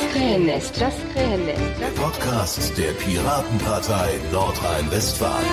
Krähennest. Der Podcast der Piratenpartei Nordrhein-Westfalen.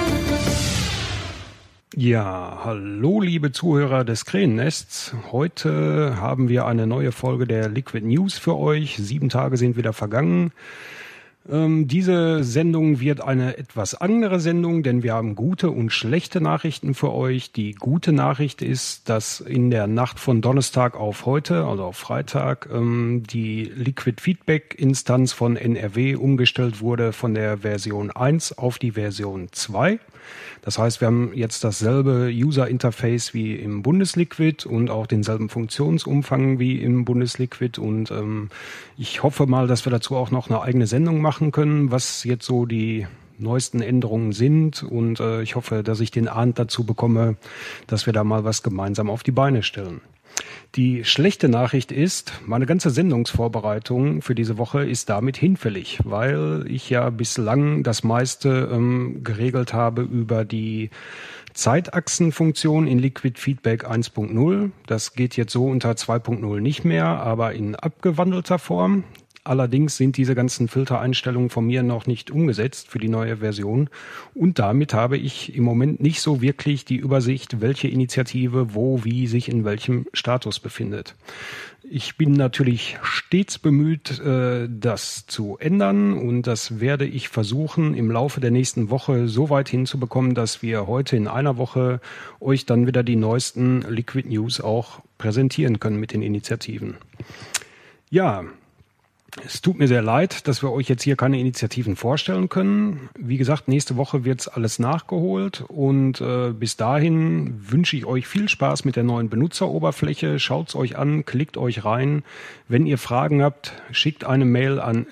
Ja, hallo liebe Zuhörer des Krähennests. Heute haben wir eine neue Folge der Liquid News für euch. 7 Tage sind wieder vergangen. Diese Sendung wird eine etwas andere Sendung, denn wir haben gute und schlechte Nachrichten für euch. Die gute Nachricht ist, dass in der Nacht von Donnerstag auf heute, also auf Freitag, die Liquid Feedback Instanz von NRW umgestellt wurde von der Version 1 auf die Version 2. Das heißt, wir haben jetzt dasselbe User-Interface wie im Bundesliquid und auch denselben Funktionsumfang wie im Bundesliquid. Und ich hoffe mal, dass wir dazu auch noch eine eigene Sendung machen können, was jetzt so die neuesten Änderungen sind. Und ich hoffe, dass ich den Abend dazu bekomme, dass wir da mal was gemeinsam auf die Beine stellen. Die schlechte Nachricht ist, meine ganze Sendungsvorbereitung für diese Woche ist damit hinfällig, weil ich ja bislang das meiste geregelt habe über die Zeitachsenfunktion in Liquid Feedback 1.0. Das geht jetzt so unter 2.0 nicht mehr, aber in abgewandelter Form. Allerdings sind diese ganzen Filtereinstellungen von mir noch nicht umgesetzt für die neue Version und damit habe ich im Moment nicht so wirklich die Übersicht, welche Initiative wo wie sich in welchem Status befindet. Ich bin natürlich stets bemüht, das zu ändern und das werde ich versuchen im Laufe der nächsten Woche so weit hinzubekommen, dass wir heute in einer Woche euch dann wieder die neuesten Liquid News auch präsentieren können mit den Initiativen. Ja, es tut mir sehr leid, dass wir euch jetzt hier keine Initiativen vorstellen können. Wie gesagt, nächste Woche wird's alles nachgeholt und bis dahin wünsche ich euch viel Spaß mit der neuen Benutzeroberfläche. Schaut's euch an, klickt euch rein. Wenn ihr Fragen habt, schickt eine Mail an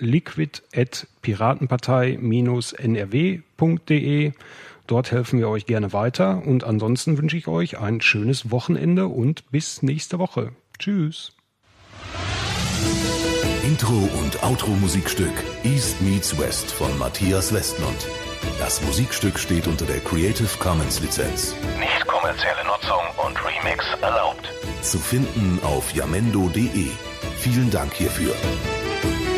liquid@piratenpartei-nrw.de. Dort helfen wir euch gerne weiter und ansonsten wünsche ich euch ein schönes Wochenende und bis nächste Woche. Tschüss. Intro- und Outro-Musikstück East Meets West von Matthias Westmund. Das Musikstück steht unter der Creative Commons Lizenz. Nicht kommerzielle Nutzung und Remix erlaubt. Zu finden auf jamendo.de. Vielen Dank hierfür.